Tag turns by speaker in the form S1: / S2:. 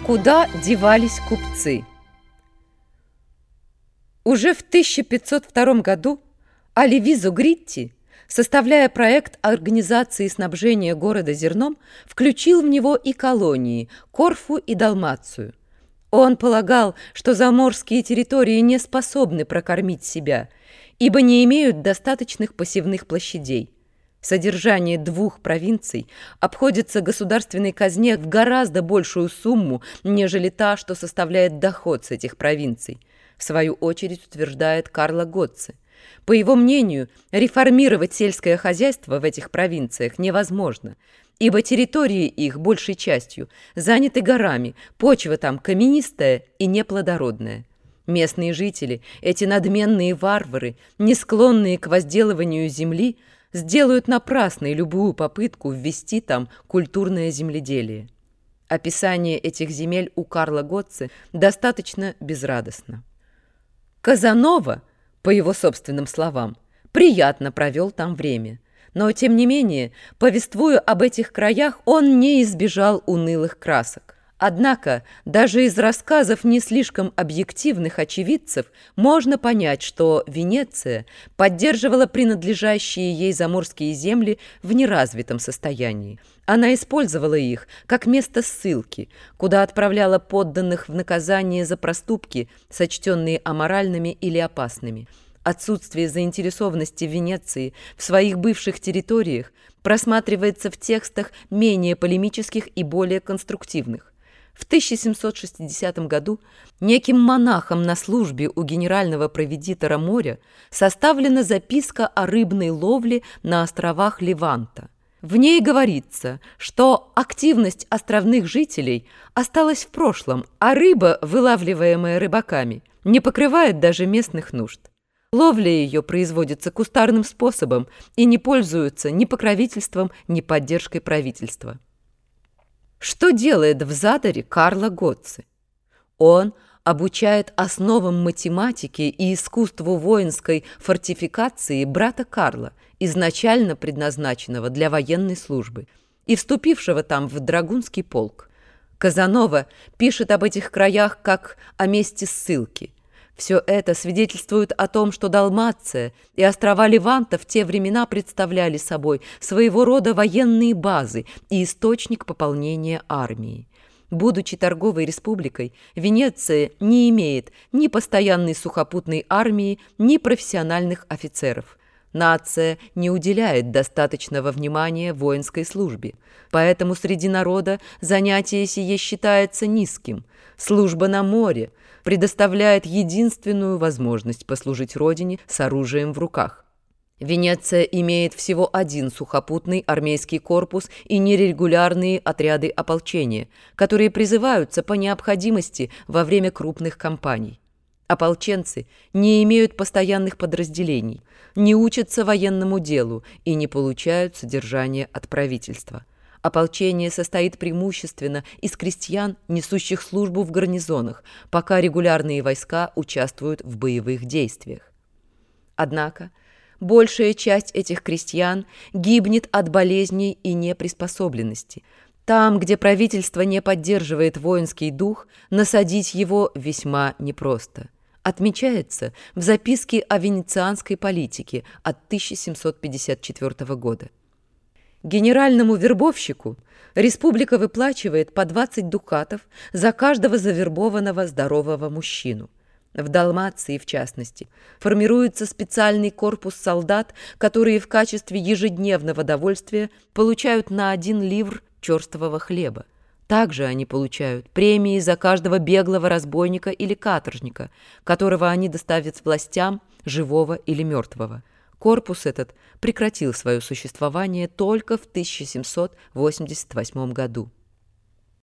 S1: Куда девались купцы? Уже в 1502 году Оливизо Гритти, составляя проект организации снабжения города зерном, включил в него и колонии Корфу и Далмацию. Он полагал, что заморские территории не способны прокормить себя, ибо не имеют достаточных посевных площадей. Содержание двух провинций обходится государственной казне в гораздо большую сумму, нежели та, что составляет доход с этих провинций, в свою очередь утверждает Карло Гоцци. По его мнению, реформировать сельское хозяйство в этих провинциях невозможно, ибо территории их большей частью заняты горами, почва там каменистая и неплодородная. Местные жители, эти надменные варвары, не склонные к возделыванию земли, сделают напрасной любую попытку ввести там культурное земледелие. Описание этих земель у Карло Гоцци достаточно безрадостно. Казанова, по его собственным словам, приятно провел там время, но, тем не менее, повествуя об этих краях, он не избежал унылых красок. Однако, даже из рассказов не слишком объективных очевидцев можно понять, что Венеция поддерживала принадлежащие ей заморские земли в неразвитом состоянии. Она использовала их как место ссылки, куда отправляла подданных в наказание за проступки, сочтенные аморальными или опасными. Отсутствие заинтересованности Венеции в своих бывших территориях просматривается в текстах менее полемических и более конструктивных. В 1760 году неким монахом на службе у генерального провидитора моря составлена записка о рыбной ловле на островах Леванта. В ней говорится, что активность островных жителей осталась в прошлом, а рыба, вылавливаемая рыбаками, не покрывает даже местных нужд. Ловля ее производится кустарным способом и не пользуется ни покровительством, ни поддержкой правительства. Что делает в Задаре Карло Гоцци? Он обучает основам математики и искусству воинской фортификации брата Карла, изначально предназначенного для военной службы и вступившего там в драгунский полк. Казанова пишет об этих краях как о месте ссылки. Все это свидетельствует о том, что Далмация и острова Леванта в те времена представляли собой своего рода военные базы и источник пополнения армии. Будучи торговой республикой, Венеция не имеет ни постоянной сухопутной армии, ни профессиональных офицеров. Нация не уделяет достаточного внимания воинской службе, поэтому среди народа занятие сие считается низким. Служба на море предоставляет единственную возможность послужить родине с оружием в руках. Венеция имеет всего один сухопутный армейский корпус и нерегулярные отряды ополчения, которые призываются по необходимости во время крупных кампаний. Ополченцы не имеют постоянных подразделений, не учатся военному делу и не получают содержание от правительства. Ополчение состоит преимущественно из крестьян, несущих службу в гарнизонах, пока регулярные войска участвуют в боевых действиях. Однако большая часть этих крестьян гибнет от болезней и неприспособленности. Там, где правительство не поддерживает воинский дух, насадить его весьма непросто. Отмечается в записке о венецианской политике от 1754 года. Генеральному вербовщику республика выплачивает по 20 дукатов за каждого завербованного здорового мужчину. В Далмации, в частности, формируется специальный корпус солдат, которые в качестве ежедневного довольствия получают на 1 ливр черствого хлеба. Также они получают премии за каждого беглого разбойника или каторжника, которого они доставят властям, живого или мертвого. Корпус этот прекратил свое существование только в 1788 году.